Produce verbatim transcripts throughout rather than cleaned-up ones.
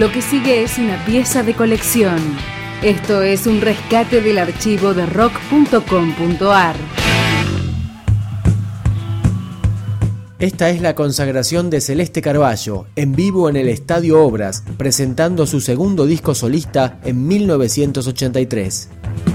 Lo que sigue es una pieza de colección. Esto es un rescate del archivo de rock punto com punto a r. Esta es la consagración de Celeste Carballo, en vivo en el Estadio Obras, presentando su segundo disco solista en mil novecientos ochenta y tres.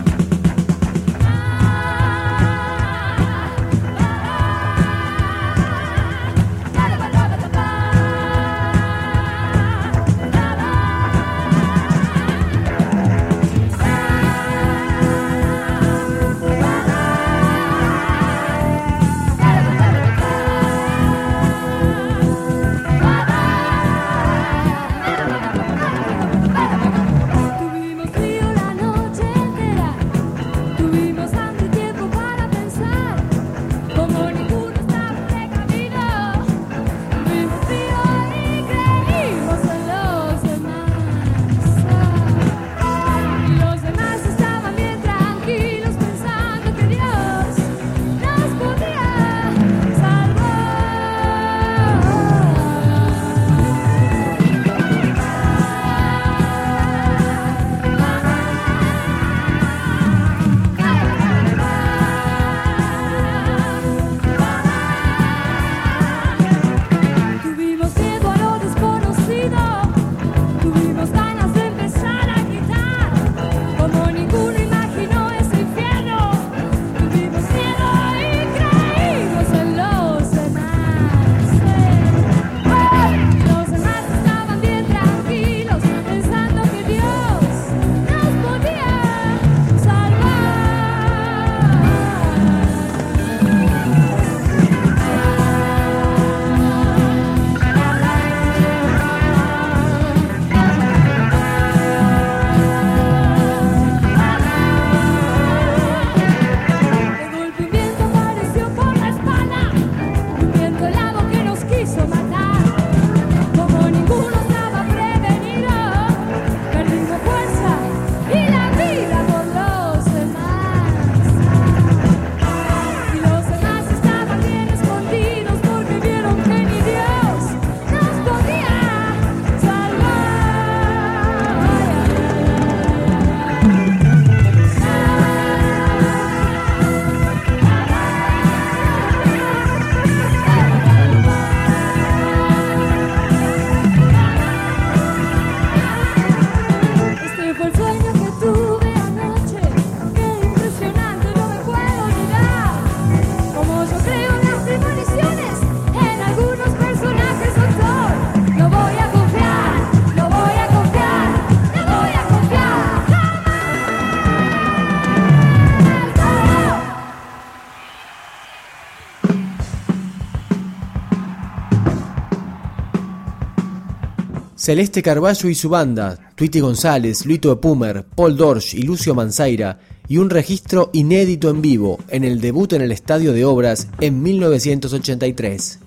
Celeste Carballo y su banda, Tweety González, Luito Epumer, Paul Dorsch y Lucio Manzaira, y un registro inédito en vivo en el debut en el Estadio de Obras en mil novecientos ochenta y tres.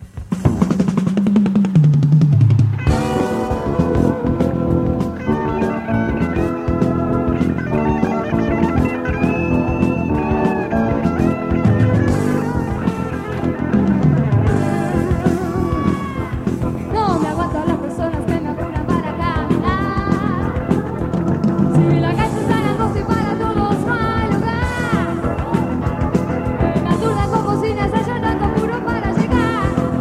Para llegar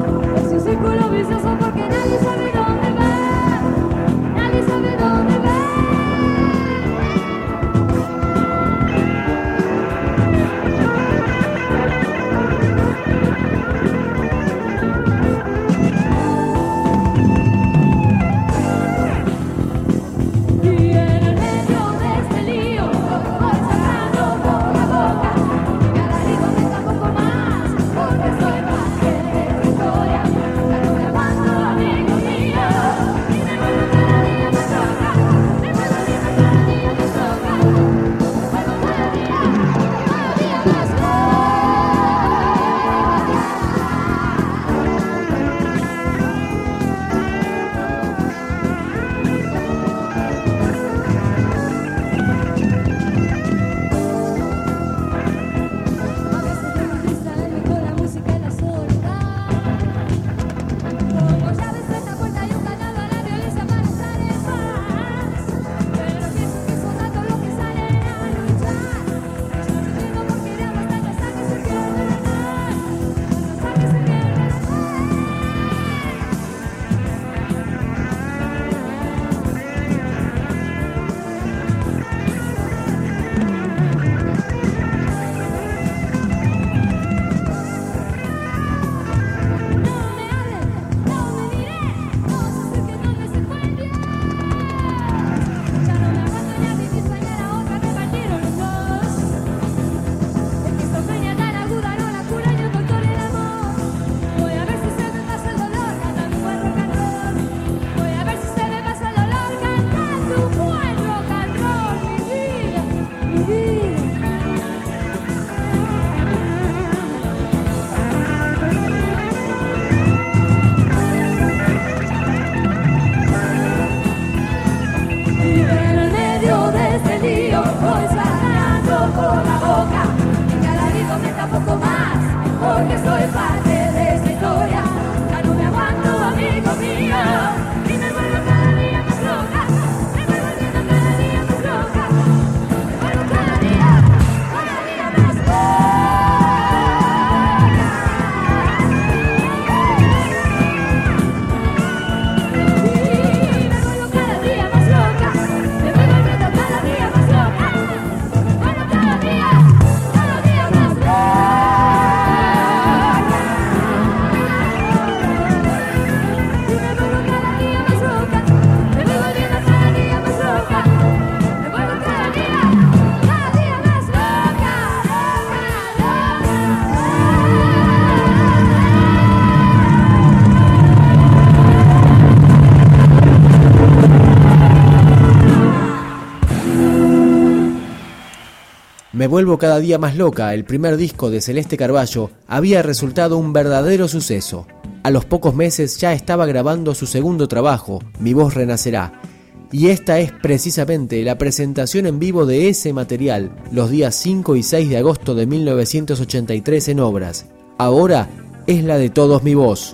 Me vuelvo cada día más loca, el primer disco de Celeste Carballo había resultado un verdadero suceso. A los pocos meses ya estaba grabando su segundo trabajo, Mi Voz Renacerá. Y esta es precisamente la presentación en vivo de ese material, los días cinco y seis de agosto de mil novecientos ochenta y tres en Obras. Ahora es la de Todos Mi Voz.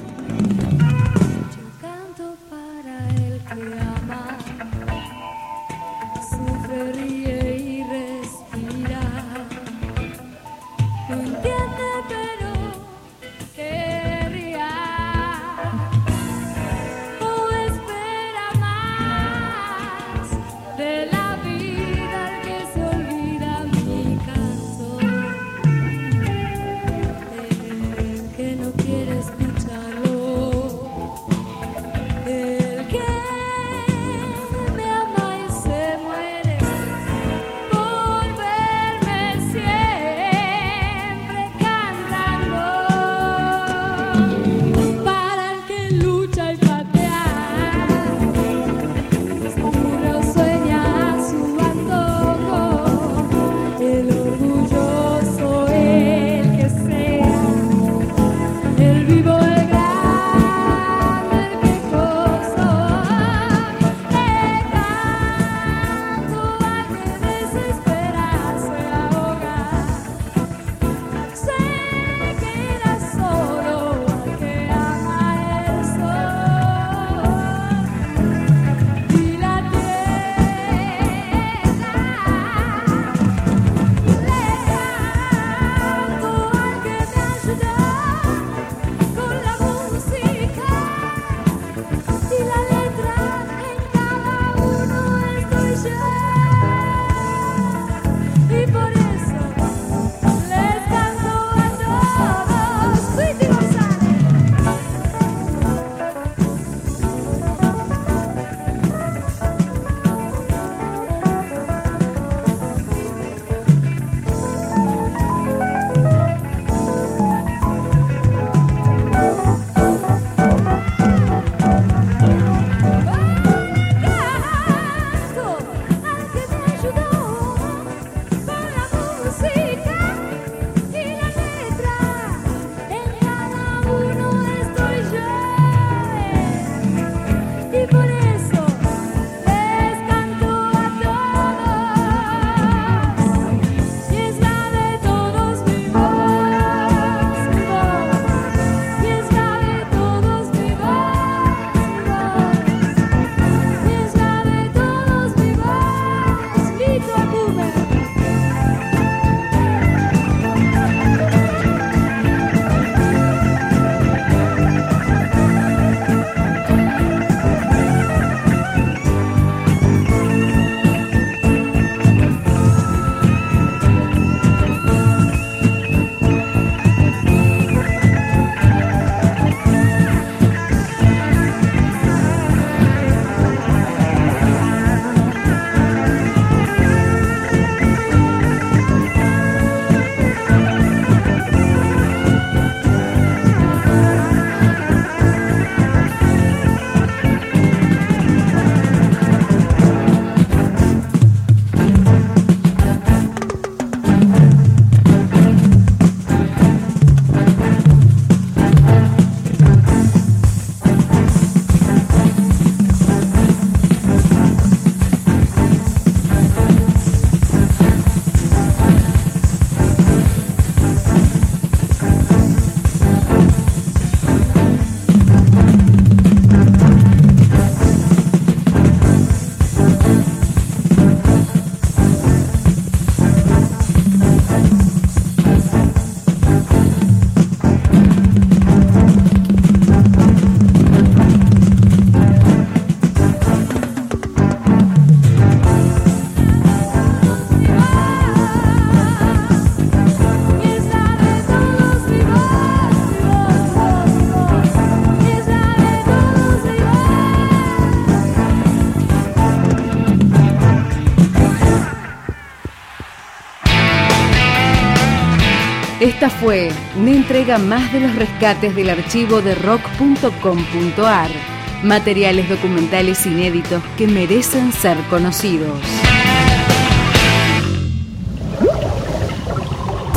Esta fue una entrega más de los rescates del archivo de rock punto com punto ar. Materiales documentales inéditos que merecen ser conocidos.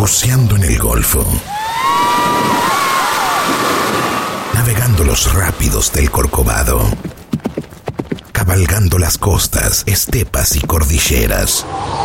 buceando en el Golfo, navegando los rápidos del Corcovado, cabalgando las costas, estepas y cordilleras,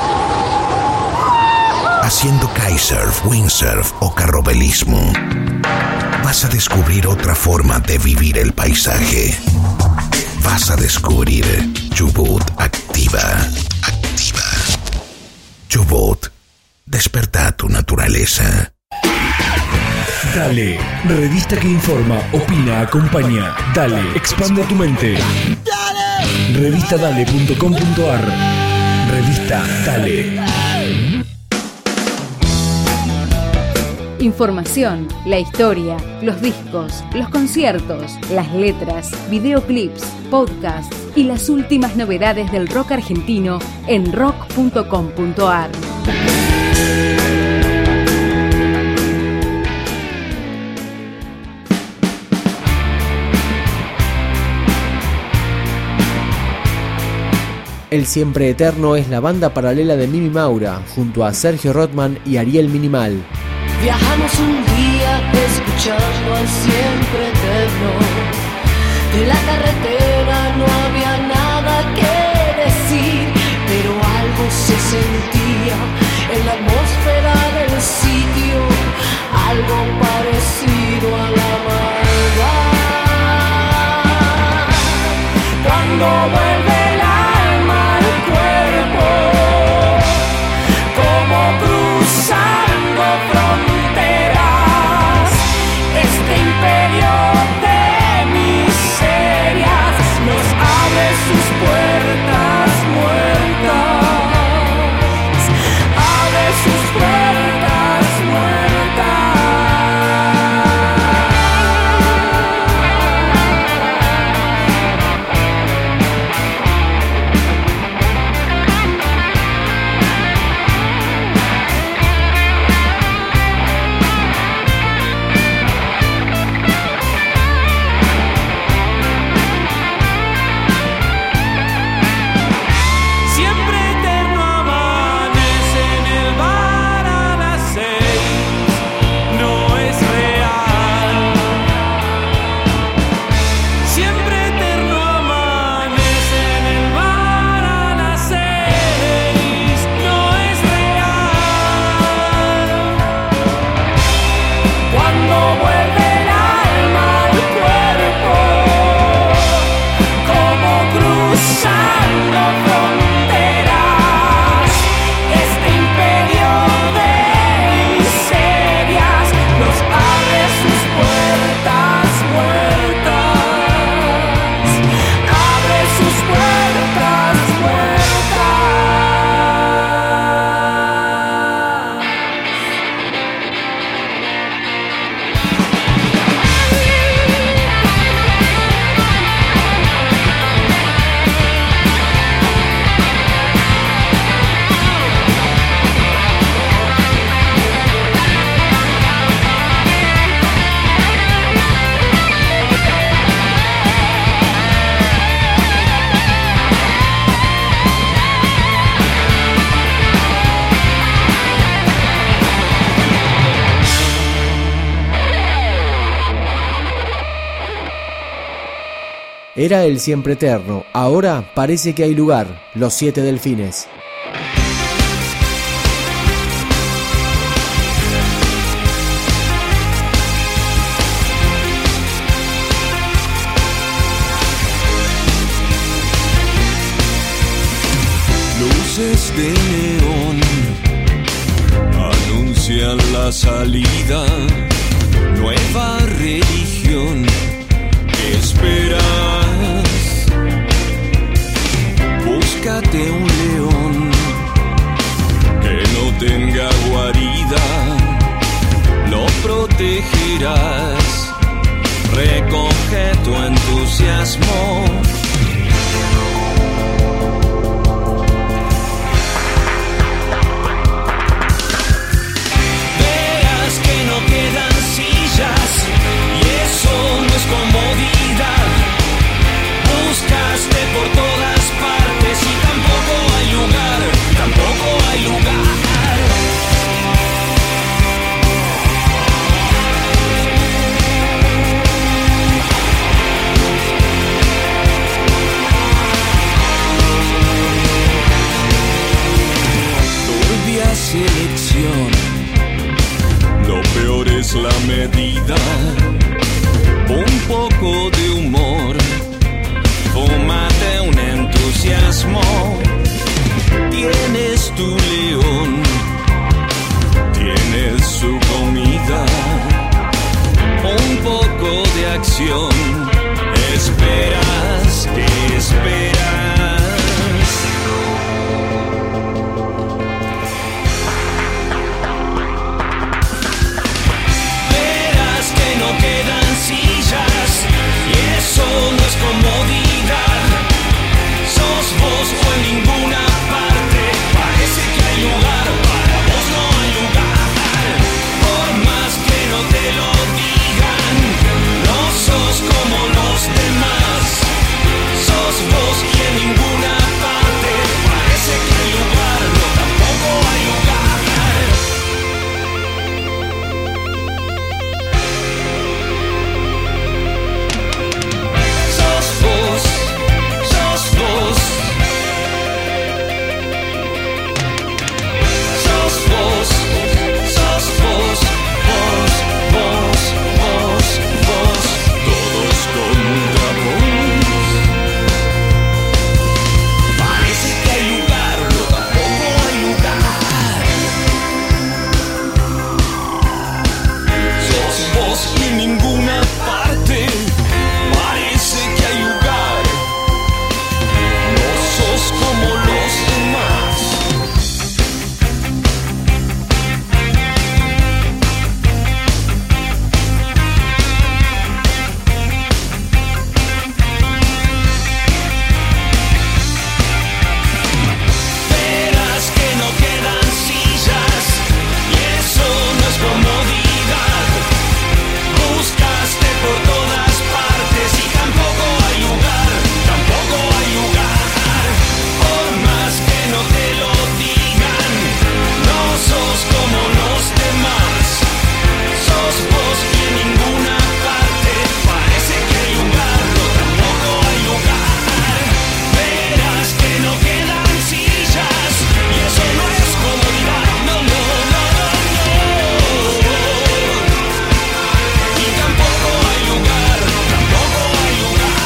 haciendo kitesurf, windsurf o carrobelismo. Vas a descubrir otra forma de vivir el paisaje. Vas a descubrir Chubut Activa. Activa. Chubut. Desperta tu naturaleza. Dale, revista que informa, opina, acompaña. Dale, expande tu mente. Dale. revista dale punto com punto ar. Revista Dale. Información, la historia, los discos, los conciertos, las letras, videoclips, podcasts y las últimas novedades del rock argentino en rock punto com punto ar. El Siempre Eterno es la banda paralela de Mimi Maura, junto a Sergio Rothman y Ariel Minimal. Viajamos un día escuchando al siempre eterno. De la carretera no había nada que decir, pero algo se sentía en la atmósfera del sitio, algo parecido a la maldad. Cuando vuelve el alma al cuerpo, como cruzando fronteras, este imperio de miserias nos abre sus puertas muertas, abre sus puertas muertas. Era el Siempre Eterno, ahora parece que hay lugar, Los Siete Delfines. Luces de neón anuncian la salida, nueva religión. ¿Qué esperas? Búscate un león que no tenga guarida, lo protegerás. Recoge tu entusiasmo. Verás que no quedan sillas y eso no es comodidad. Buscaste por todas partes y tampoco hay lugar, tampoco hay lugar. poco de humor, fúmate un entusiasmo. Tienes tu león, tienes su comida, un poco de acción. Esperas, ¿qué esperas? Verás que no quedan sillas y eso no es comodidad. Sos vos o en ninguna parte, parece que hay lugar, para vos no hay lugar. Por más que no te lo digan, no sos como los demás. Sos vos y en ninguna parte, parece que hay lugar, no, tampoco hay lugar. Sos vos, sos vos. Sos vos, sos vos, vos, vos, vos, vos, todos contra vos. Parece que hay lugar, no, tampoco hay lugar. Sos vos y en ninguna parte, parece que hay lugar. No sos como los demás. Verás que no quedan sillas y eso no es comodidad. Buscaste por todas partes y tampoco hay lugar, tampoco hay lugar. Por más que no te lo digan, no sos como los demás. Sos vos y en ninguna parte, parece que hay lugar, no, tampoco hay lugar. Verás que no quedan sillas y eso no es comodidad, no, no, no, no, no. Y tampoco hay lugar, tampoco hay lugar.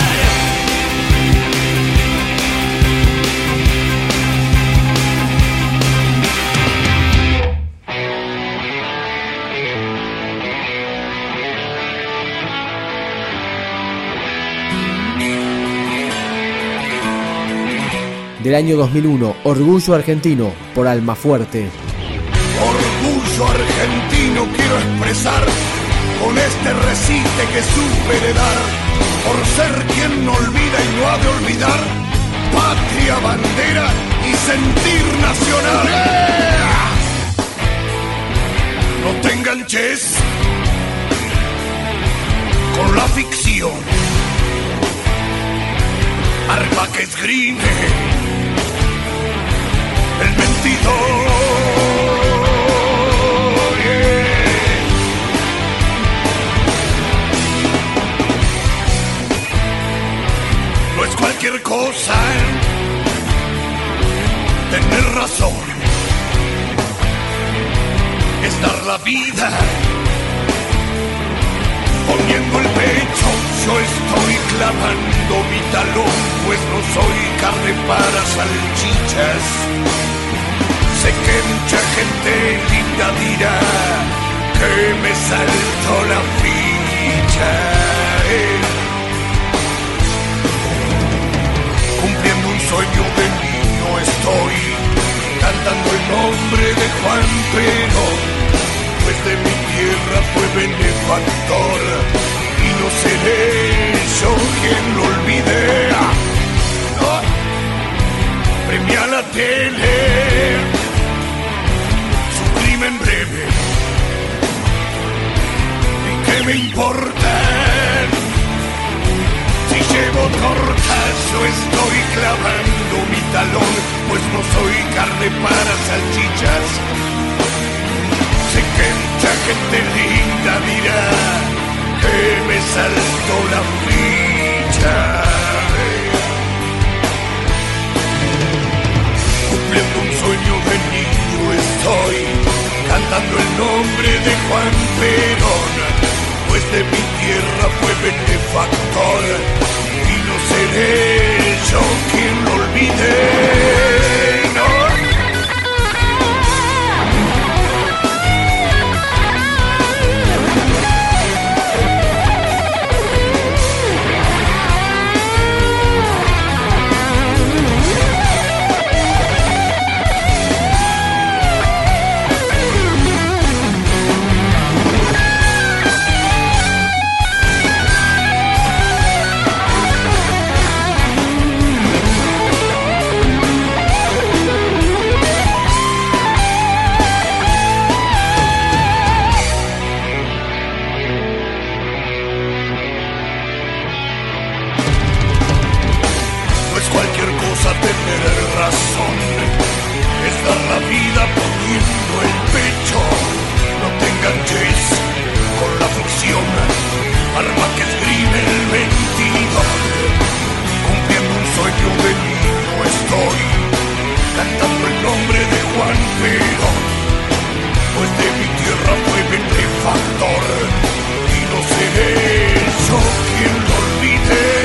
Del año dos mil uno, Orgullo Argentino, por Almafuerte. Orgullo argentino quiero expresar con este recite que supe heredar, por ser quien no olvida y no ha de olvidar, patria, bandera y sentir nacional. ¡Eh! No te enganches con la ficción, arma que esgrime el mentidor. No es cualquier cosa tener razón, es dar la vida poniendo el pecho. Yo estoy clavando mi talón, pues no soy carne para salchichas. Sé que mucha gente linda dirá que me salto la ficha. eh. Cumpliendo un sueño de niño estoy, cantando el nombre de Juan Perón, pues de mi tierra fue benefactor y no seré yo quien lo olvide. No. Premia la tele su crimen breve, y qué me importa si llevo tortas. Yo estoy clavando mi talón, pues no soy carne para salchichas. Sé que mucha gente linda dirá que me saltó la ficha. Cumpliendo un sueño de niño estoy, cantando el nombre de Juan Perón, pues de mi tierra fue beneficio benefactor y no seré yo quien lo olvide, no. Cualquier cosa tener razón, es dar la vida poniendo el pecho. No te enganches con la ficción, arma que esgrime el mentidor. Cumpliendo un sueño de niño estoy, cantando el nombre de Juan Perón, pues de mi tierra fue benefactor y no seré yo quien lo olvide.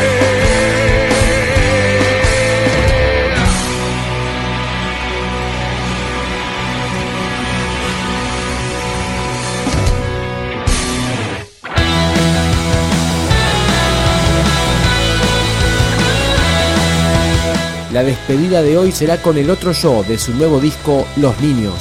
La despedida de hoy será con el otro yo de su nuevo disco Los Niños.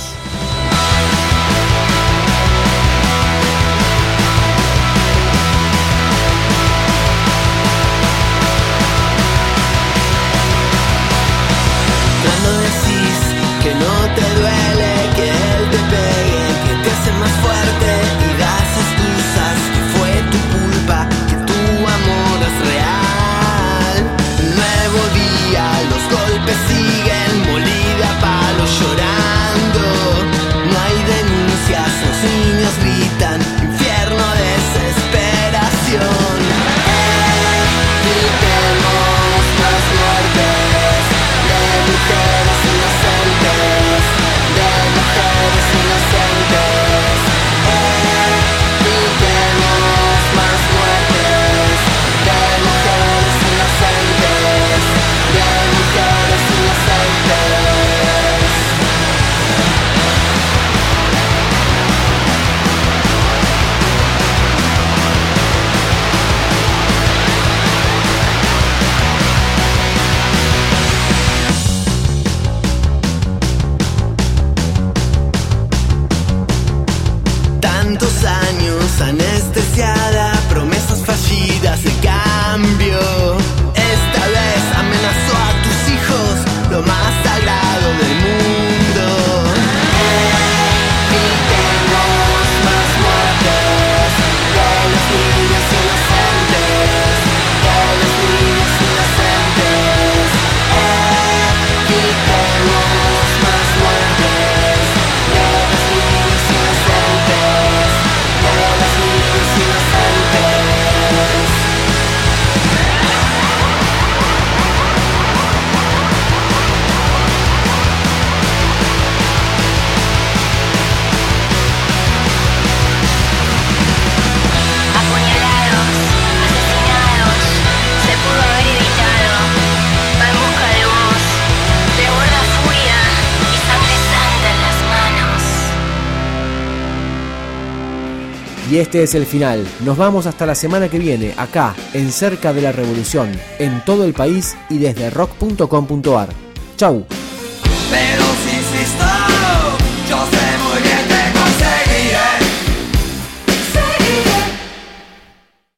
Cuando decís que no te duele, que él te pegue, que te hace más fuerte y das excusas, que fue tu culpa, que tu amor es real. Nuevo día, los golpes siguen, molida a palos llorando. No hay denuncias, los niños gritan, infierno, desesperación. Gritemos más muertes de mujeres inocentes, de mujeres inocentes. Gritemos más muertes de mujeres inocentes, de mujeres inocentes. Tantos años anestesiada, promesas fallidas de cambio. Esta vez amenazó a tus hijos, lo más sagrado del mundo. Gritemos más muertes de los niños inocentes, de los niños inocentes. Gritemos más muertes de los niños inocentes, de los niños inocentes. Apuñalados, asesinados, se pudo haber evitado. Va en busca de vos, te borda furia y sangre santa en las manos. Y este es el final. Nos vamos hasta la semana que viene, acá, en Cerca de la Revolución, en todo el país y desde rock punto com punto ar. Chau. Pero si